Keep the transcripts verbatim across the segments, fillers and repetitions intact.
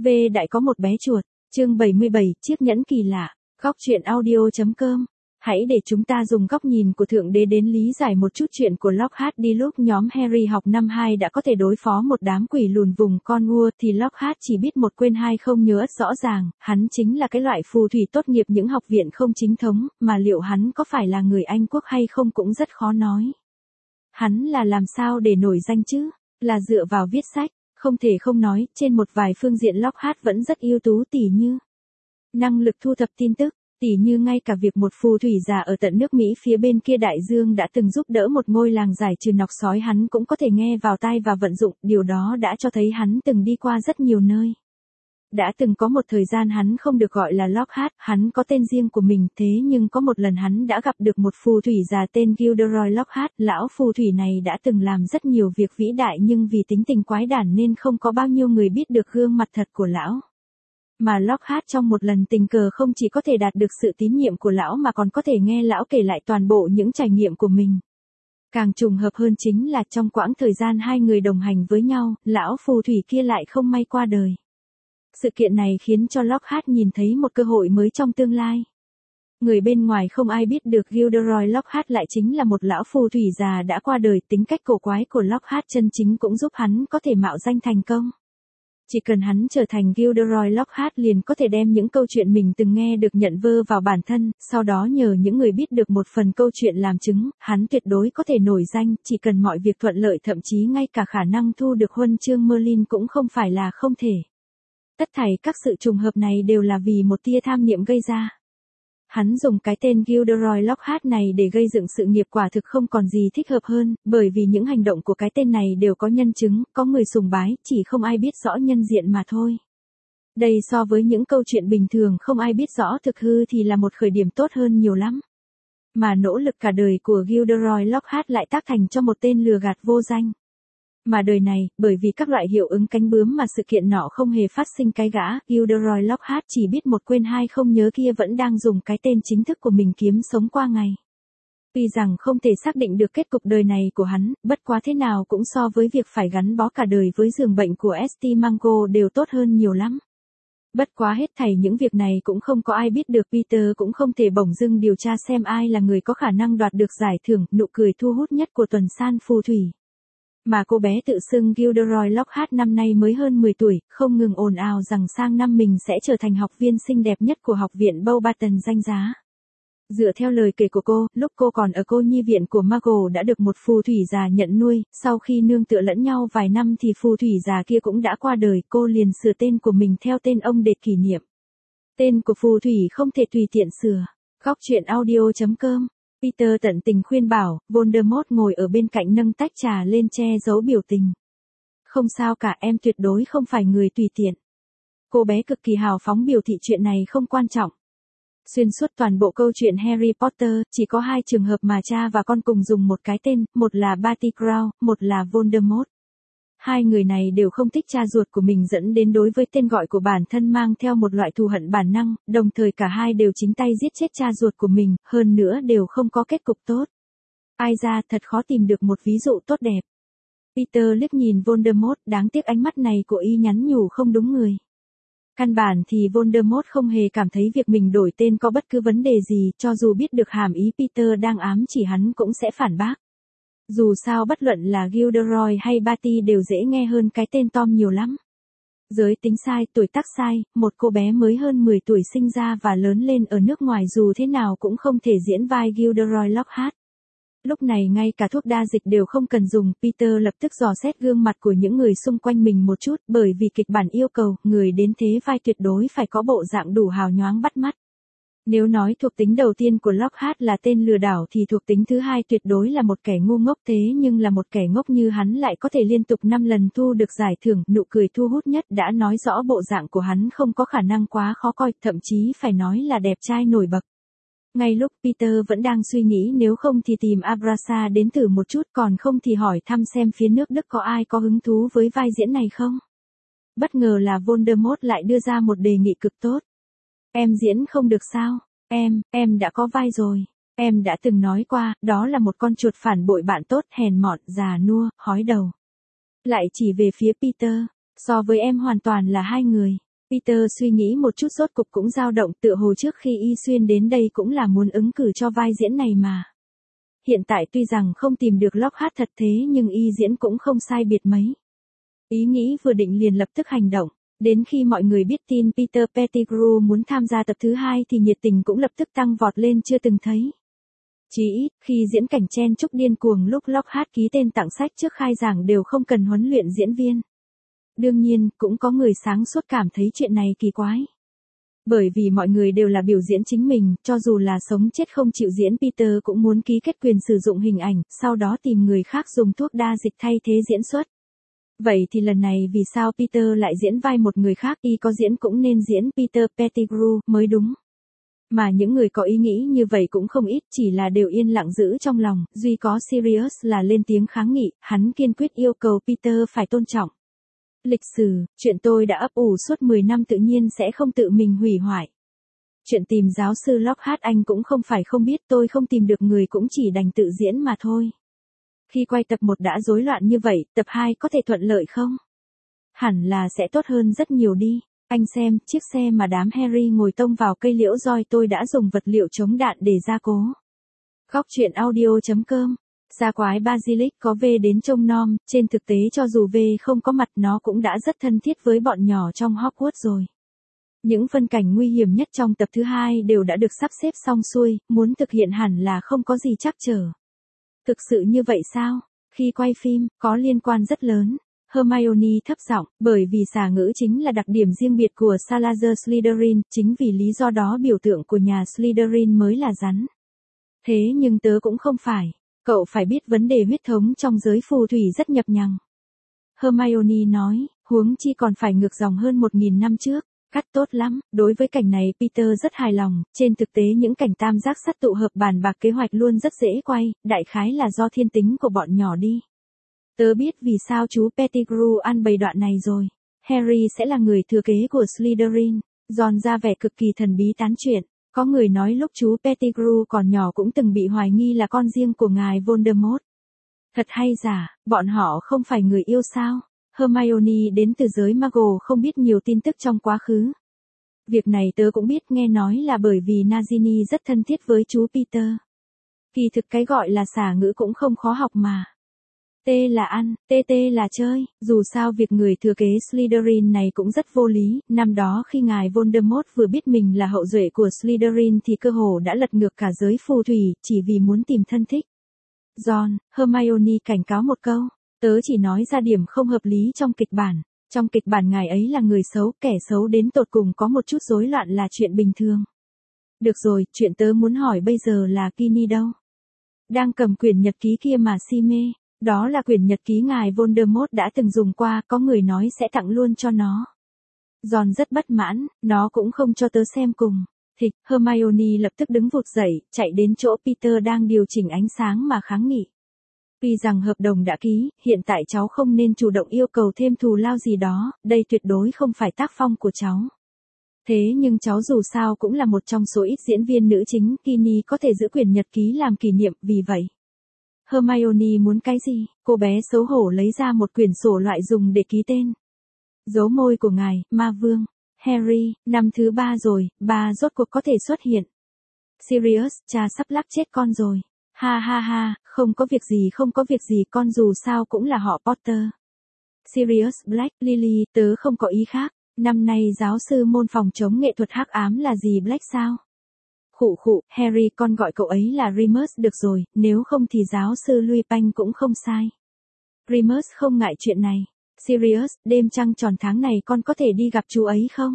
V đại có một bé chuột, chương bảy mươi bảy, chiếc nhẫn kỳ lạ, góc truyện audio.com. Hãy để chúng ta dùng góc nhìn của Thượng Đế đến lý giải một chút chuyện của Lockhart đi. Lúc nhóm Harry học năm hai đã có thể đối phó một đám quỷ lùn vùng Cornwall thì Lockhart chỉ biết một quên hai không nhớ rõ ràng, hắn chính là cái loại phù thủy tốt nghiệp những học viện không chính thống, mà liệu hắn có phải là người Anh quốc hay không cũng rất khó nói. Hắn là làm sao để nổi danh chứ? Là dựa vào viết sách. Không thể không nói, trên một vài phương diện Lockhart vẫn rất ưu tú, tỉ như năng lực thu thập tin tức, tỉ như ngay cả việc một phù thủy già ở tận nước Mỹ phía bên kia đại dương đã từng giúp đỡ một ngôi làng giải trừ nọc sói hắn cũng có thể nghe vào tai và vận dụng, điều đó đã cho thấy hắn từng đi qua rất nhiều nơi. Đã từng có một thời gian hắn không được gọi là Lockhart, hắn có tên riêng của mình, thế nhưng có một lần hắn đã gặp được một phù thủy già tên Gilderoy Lockhart. Lão phù thủy này đã từng làm rất nhiều việc vĩ đại nhưng vì tính tình quái đản nên không có bao nhiêu người biết được gương mặt thật của lão. Mà Lockhart trong một lần tình cờ không chỉ có thể đạt được sự tín nhiệm của lão mà còn có thể nghe lão kể lại toàn bộ những trải nghiệm của mình. Càng trùng hợp hơn chính là trong quãng thời gian hai người đồng hành với nhau, lão phù thủy kia lại không may qua đời. Sự kiện này khiến cho Lockhart nhìn thấy một cơ hội mới trong tương lai. Người bên ngoài không ai biết được Gilderoy Lockhart lại chính là một lão phù thủy già đã qua đời. Tính cách cổ quái của Lockhart chân chính cũng giúp hắn có thể mạo danh thành công. Chỉ cần hắn trở thành Gilderoy Lockhart liền có thể đem những câu chuyện mình từng nghe được nhận vơ vào bản thân, sau đó nhờ những người biết được một phần câu chuyện làm chứng, hắn tuyệt đối có thể nổi danh, chỉ cần mọi việc thuận lợi, thậm chí ngay cả khả năng thu được huân chương Merlin cũng không phải là không thể. Tất thảy các sự trùng hợp này đều là vì một tia tham niệm gây ra. Hắn dùng cái tên Gilderoy Lockhart này để gây dựng sự nghiệp quả thực không còn gì thích hợp hơn, bởi vì những hành động của cái tên này đều có nhân chứng, có người sùng bái, chỉ không ai biết rõ nhân diện mà thôi. Đây so với những câu chuyện bình thường không ai biết rõ thực hư thì là một khởi điểm tốt hơn nhiều lắm. Mà nỗ lực cả đời của Gilderoy Lockhart lại tác thành cho một tên lừa gạt vô danh. Mà đời này, bởi vì các loại hiệu ứng cánh bướm mà sự kiện nọ không hề phát sinh, cái gã Gilderoy Lockhart chỉ biết một quên hai không nhớ kia vẫn đang dùng cái tên chính thức của mình kiếm sống qua ngày. Tuy rằng không thể xác định được kết cục đời này của hắn, bất quá thế nào cũng so với việc phải gắn bó cả đời với giường bệnh của St. Mungo đều tốt hơn nhiều lắm. Bất quá hết thảy những việc này cũng không có ai biết được. Peter cũng không thể bỗng dưng điều tra xem ai là người có khả năng đoạt được giải thưởng, nụ cười thu hút nhất của tuần san phù thủy. Mà cô bé tự xưng Gilderoy Lockhart năm nay mới hơn mười tuổi, không ngừng ồn ào rằng sang năm mình sẽ trở thành học viên xinh đẹp nhất của học viện Beauxbaton danh giá. Dựa theo lời kể của cô, lúc cô còn ở cô nhi viện của Muggle đã được một phù thủy già nhận nuôi, sau khi nương tựa lẫn nhau vài năm thì phù thủy già kia cũng đã qua đời, cô liền sửa tên của mình theo tên ông để kỷ niệm. Tên của phù thủy không thể tùy tiện sửa. Góc truyện audio.com. Peter tận tình khuyên bảo, Voldemort ngồi ở bên cạnh nâng tách trà lên che giấu biểu tình. Không sao cả, em tuyệt đối không phải người tùy tiện. Cô bé cực kỳ hào phóng biểu thị chuyện này không quan trọng. Xuyên suốt toàn bộ câu chuyện Harry Potter, chỉ có hai trường hợp mà cha và con cùng dùng một cái tên, một là Barty Crouch, một là Voldemort. Hai người này đều không thích cha ruột của mình dẫn đến đối với tên gọi của bản thân mang theo một loại thù hận bản năng, đồng thời cả hai đều chính tay giết chết cha ruột của mình, hơn nữa đều không có kết cục tốt. Ai ra thật khó tìm được một ví dụ tốt đẹp. Peter liếc nhìn Voldemort, đáng tiếc ánh mắt này của y nhắn nhủ không đúng người. Căn bản thì Voldemort không hề cảm thấy việc mình đổi tên có bất cứ vấn đề gì, cho dù biết được hàm ý Peter đang ám chỉ hắn cũng sẽ phản bác. Dù sao bất luận là Gilderoy hay Barty đều dễ nghe hơn cái tên Tom nhiều lắm. Giới tính sai, tuổi tác sai, một cô bé mới hơn mười tuổi sinh ra và lớn lên ở nước ngoài dù thế nào cũng không thể diễn vai Gilderoy Lockhart. Lúc này ngay cả thuốc đa dịch đều không cần dùng, Peter lập tức dò xét gương mặt của những người xung quanh mình một chút, bởi vì kịch bản yêu cầu, người đến thế vai tuyệt đối phải có bộ dạng đủ hào nhoáng bắt mắt. Nếu nói thuộc tính đầu tiên của Lockhart là tên lừa đảo thì thuộc tính thứ hai tuyệt đối là một kẻ ngu ngốc, thế nhưng là một kẻ ngốc như hắn lại có thể liên tục năm lần thu được giải thưởng, nụ cười thu hút nhất đã nói rõ bộ dạng của hắn không có khả năng quá khó coi, thậm chí phải nói là đẹp trai nổi bật. Ngay lúc Peter vẫn đang suy nghĩ nếu không thì tìm Abrasa đến thử một chút, còn không thì hỏi thăm xem phía nước Đức có ai có hứng thú với vai diễn này không. Bất ngờ là Voldemort lại đưa ra một đề nghị cực tốt. Em diễn không được sao? Em, em đã có vai rồi. Em đã từng nói qua, đó là một con chuột phản bội bạn tốt, hèn mọn, già nua, hói đầu. Lại chỉ về phía Peter, so với em hoàn toàn là hai người. Peter suy nghĩ một chút rốt cục cũng dao động, tựa hồ trước khi Y Xuyên đến đây cũng là muốn ứng cử cho vai diễn này mà. Hiện tại tuy rằng không tìm được Lockhart thật thế nhưng Y diễn cũng không sai biệt mấy. Ý nghĩ vừa định liền lập tức hành động. Đến khi mọi người biết tin Peter Pettigrew muốn tham gia tập thứ hai thì nhiệt tình cũng lập tức tăng vọt lên chưa từng thấy. Chỉ ít, khi diễn cảnh chen chúc điên cuồng lúc Lockhart ký tên tặng sách trước khai giảng đều không cần huấn luyện diễn viên. Đương nhiên, cũng có người sáng suốt cảm thấy chuyện này kỳ quái. Bởi vì mọi người đều là biểu diễn chính mình, cho dù là sống chết không chịu diễn, Peter cũng muốn ký kết quyền sử dụng hình ảnh, sau đó tìm người khác dùng thuốc đa dịch thay thế diễn xuất. Vậy thì lần này vì sao Peter lại diễn vai một người khác, y có diễn cũng nên diễn Peter Pettigrew mới đúng. Mà những người có ý nghĩ như vậy cũng không ít, chỉ là đều yên lặng giữ trong lòng, duy có Sirius là lên tiếng kháng nghị, hắn kiên quyết yêu cầu Peter phải tôn trọng lịch sử, chuyện tôi đã ấp ủ suốt mười năm tự nhiên sẽ không tự mình hủy hoại. Chuyện tìm giáo sư Lockhart anh cũng không phải không biết, tôi không tìm được người cũng chỉ đành tự diễn mà thôi. Khi quay tập một đã rối loạn như vậy, tập hai có thể thuận lợi không? Hẳn là sẽ tốt hơn rất nhiều đi. Anh xem, chiếc xe mà đám Harry ngồi tông vào cây liễu roi tôi đã dùng vật liệu chống đạn để gia cố. Góc truyện audio chấm com. Gia quái Basilisk có V đến trông nom, trên thực tế cho dù V không có mặt nó cũng đã rất thân thiết với bọn nhỏ trong Hogwarts rồi. Những phân cảnh nguy hiểm nhất trong tập thứ hai đều đã được sắp xếp xong xuôi, muốn thực hiện hẳn là không có gì trắc trở. Thực sự như vậy sao? Khi quay phim, có liên quan rất lớn. Hermione thấp giọng, bởi vì xà ngữ chính là đặc điểm riêng biệt của Salazar Slytherin, chính vì lý do đó biểu tượng của nhà Slytherin mới là rắn. Thế nhưng tớ cũng không phải. Cậu phải biết vấn đề huyết thống trong giới phù thủy rất nhập nhằng. Hermione nói, huống chi còn phải ngược dòng hơn một nghìn năm trước. Cắt tốt lắm, đối với cảnh này Peter rất hài lòng, trên thực tế những cảnh tam giác sắt tụ hợp bàn bạc kế hoạch luôn rất dễ quay, đại khái là do thiên tính của bọn nhỏ đi. Tớ biết vì sao chú Pettigrew ăn bầy đoạn này rồi. Harry sẽ là người thừa kế của Slytherin. Ron ra vẻ cực kỳ thần bí tán chuyện. Có người nói lúc chú Pettigrew còn nhỏ cũng từng bị hoài nghi là con riêng của ngài Voldemort. Thật hay giả, bọn họ không phải người yêu sao? Hermione đến từ giới Muggle không biết nhiều tin tức trong quá khứ. Việc này tớ cũng biết, nghe nói là bởi vì Nagini rất thân thiết với chú Peter. Kỳ thực cái gọi là xả ngữ cũng không khó học mà. T là ăn, T T là chơi, dù sao việc người thừa kế Slytherin này cũng rất vô lý, năm đó khi ngài Voldemort vừa biết mình là hậu duệ của Slytherin thì cơ hồ đã lật ngược cả giới phù thủy, chỉ vì muốn tìm thân thích. Ron, Hermione cảnh cáo một câu, tớ chỉ nói ra điểm không hợp lý trong kịch bản. Trong kịch bản ngài ấy là người xấu, kẻ xấu đến tột cùng có một chút rối loạn là chuyện bình thường. Được rồi, chuyện tớ muốn hỏi bây giờ là Ginny đâu? Đang cầm quyển nhật ký kia mà si mê. Đó là quyển nhật ký ngài Voldemort đã từng dùng qua, có người nói sẽ tặng luôn cho nó. Ron rất bất mãn, nó cũng không cho tớ xem cùng. Thịch, Hermione lập tức đứng vụt dậy, chạy đến chỗ Peter đang điều chỉnh ánh sáng mà kháng nghị. Vì rằng hợp đồng đã ký, hiện tại cháu không nên chủ động yêu cầu thêm thù lao gì đó, đây tuyệt đối không phải tác phong của cháu. Thế nhưng cháu dù sao cũng là một trong số ít diễn viên nữ chính, Ginny có thể giữ quyển nhật ký làm kỷ niệm, vì vậy. Hermione muốn cái gì? Cô bé xấu hổ lấy ra một quyển sổ loại dùng để ký tên. Dấu môi của ngài, ma vương. Harry, năm thứ ba rồi, ba rốt cuộc có thể xuất hiện. Sirius, cha sắp lắc chết con rồi. Ha ha ha, không có việc gì không có việc gì, con dù sao cũng là họ Potter. Sirius Black, Lily, tớ không có ý khác. Năm nay giáo sư môn phòng chống nghệ thuật hắc ám là gì Black sao? Khụ khụ, Harry, con gọi cậu ấy là Remus được rồi, nếu không thì giáo sư Lupin cũng không sai. Remus không ngại chuyện này. Sirius, đêm trăng tròn tháng này con có thể đi gặp chú ấy không?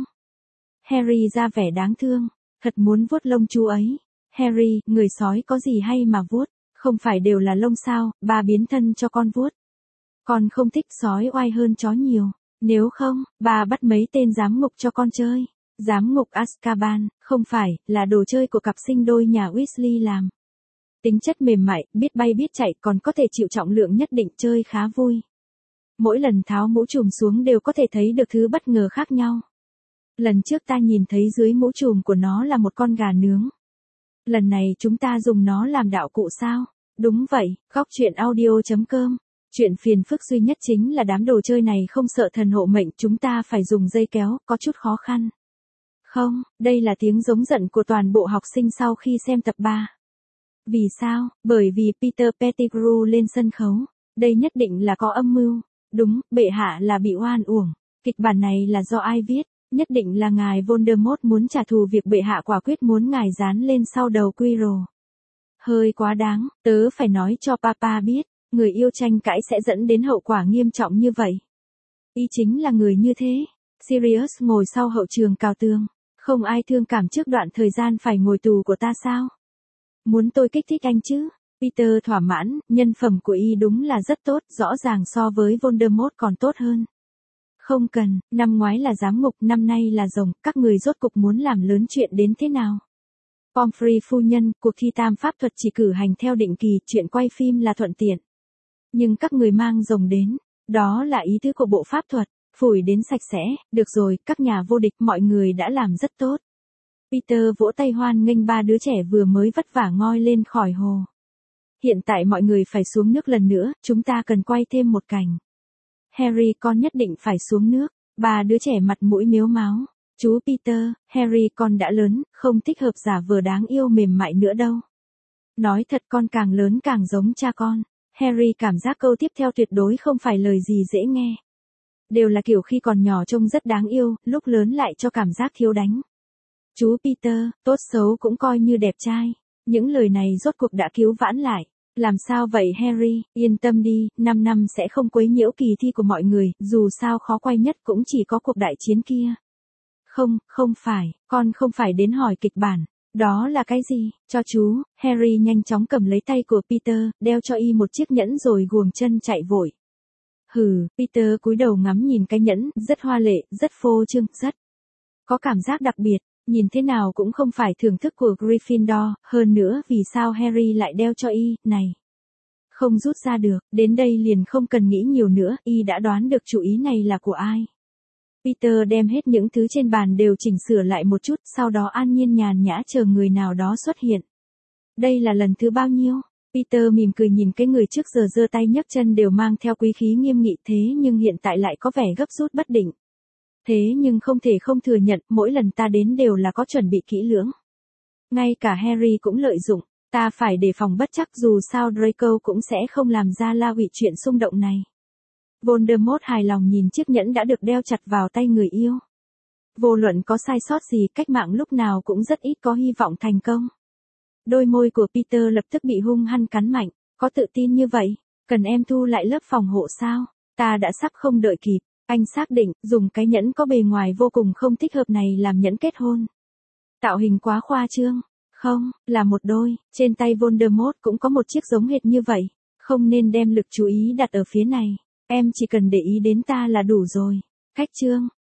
Harry ra vẻ đáng thương, thật muốn vuốt lông chú ấy. Harry, người sói có gì hay mà vuốt, không phải đều là lông sao, ba biến thân cho con vuốt. Con không thích sói oai hơn chó nhiều, nếu không, ba bắt mấy tên giám ngục cho con chơi. Giám ngục Azkaban, không phải, là đồ chơi của cặp sinh đôi nhà Weasley làm. Tính chất mềm mại, biết bay biết chạy, còn có thể chịu trọng lượng nhất định, chơi khá vui. Mỗi lần tháo mũ trùm xuống đều có thể thấy được thứ bất ngờ khác nhau. Lần trước ta nhìn thấy dưới mũ trùm của nó là một con gà nướng. Lần này chúng ta dùng nó làm đạo cụ sao? Đúng vậy, góc truyện audio chấm com Chuyện phiền phức duy nhất chính là đám đồ chơi này không sợ thần hộ mệnh, chúng ta phải dùng dây kéo, có chút khó khăn. Không, đây là tiếng giống giận của toàn bộ học sinh sau khi xem tập ba. Vì sao? Bởi vì Peter Pettigrew lên sân khấu. Đây nhất định là có âm mưu. Đúng, bệ hạ là bị oan uổng. Kịch bản này là do ai viết? Nhất định là ngài Voldemort muốn trả thù việc bệ hạ quả quyết muốn ngài dán lên sau đầu Quirrell. Hơi quá đáng, tớ phải nói cho papa biết, người yêu tranh cãi sẽ dẫn đến hậu quả nghiêm trọng như vậy. Y chính là người như thế. Sirius ngồi sau hậu trường cào tường. Không ai thương cảm trước đoạn thời gian phải ngồi tù của ta sao? Muốn tôi kích thích anh chứ? Peter thỏa mãn, nhân phẩm của y đúng là rất tốt, rõ ràng so với Voldemort còn tốt hơn. Không cần, năm ngoái là giám ngục, năm nay là rồng, các người rốt cục muốn làm lớn chuyện đến thế nào? Pomfrey phu nhân, cuộc thi tam pháp thuật chỉ cử hành theo định kỳ, chuyện quay phim là thuận tiện. Nhưng các người mang rồng đến, đó là ý tứ của bộ pháp thuật, phủi đến sạch sẽ, được rồi, các nhà vô địch, mọi người đã làm rất tốt. Peter vỗ tay hoan nghênh ba đứa trẻ vừa mới vất vả ngoi lên khỏi hồ. Hiện tại mọi người phải xuống nước lần nữa, chúng ta cần quay thêm một cảnh. Harry, con nhất định phải xuống nước. Ba đứa trẻ mặt mũi mếu máo. Chú Peter, Harry, con đã lớn, không thích hợp giả vờ đáng yêu mềm mại nữa đâu. Nói thật, con càng lớn càng giống cha con. Harry cảm giác câu tiếp theo tuyệt đối không phải lời gì dễ nghe. Đều là kiểu khi còn nhỏ trông rất đáng yêu, lúc lớn lại cho cảm giác thiếu đánh. Chú Peter, tốt xấu cũng coi như đẹp trai. Những lời này rốt cuộc đã cứu vãn lại. Làm sao vậy Harry, yên tâm đi, năm năm sẽ không quấy nhiễu kỳ thi của mọi người, dù sao khó quay nhất cũng chỉ có cuộc đại chiến kia. Không, không phải, con không phải đến hỏi kịch bản. Đó là cái gì? Cho chú. Harry nhanh chóng cầm lấy tay của Peter, đeo cho y một chiếc nhẫn rồi guồng chân chạy vội. Hừ, Peter cúi đầu ngắm nhìn cái nhẫn, rất hoa lệ, rất phô trương, rất có cảm giác đặc biệt. Nhìn thế nào cũng không phải thưởng thức của Gryffindor, hơn nữa vì sao Harry lại đeo cho y, này. Không rút ra được, đến đây liền không cần nghĩ nhiều nữa, y đã đoán được chủ ý này là của ai. Peter đem hết những thứ trên bàn đều chỉnh sửa lại một chút, sau đó an nhiên nhàn nhã chờ người nào đó xuất hiện. Đây là lần thứ bao nhiêu? Peter mỉm cười nhìn cái người trước giờ giơ tay nhấc chân đều mang theo quý khí nghiêm nghị thế nhưng hiện tại lại có vẻ gấp rút bất định. Thế nhưng không thể không thừa nhận, mỗi lần ta đến đều là có chuẩn bị kỹ lưỡng. Ngay cả Harry cũng lợi dụng, ta phải đề phòng bất chắc dù sao Draco cũng sẽ không làm ra la hủy chuyện xung động này. Voldemort hài lòng nhìn chiếc nhẫn đã được đeo chặt vào tay người yêu. Vô luận có sai sót gì, cách mạng lúc nào cũng rất ít có hy vọng thành công. Đôi môi của Peter lập tức bị hung hăng cắn mạnh, có tự tin như vậy, cần em thu lại lớp phòng hộ sao? Ta đã sắp không đợi kịp. Anh xác định, dùng cái nhẫn có bề ngoài vô cùng không thích hợp này làm nhẫn kết hôn. Tạo hình quá khoa trương. Không, là một đôi, trên tay Voldemort cũng có một chiếc giống hệt như vậy. Không nên đem lực chú ý đặt ở phía này. Em chỉ cần để ý đến ta là đủ rồi. Khách trương,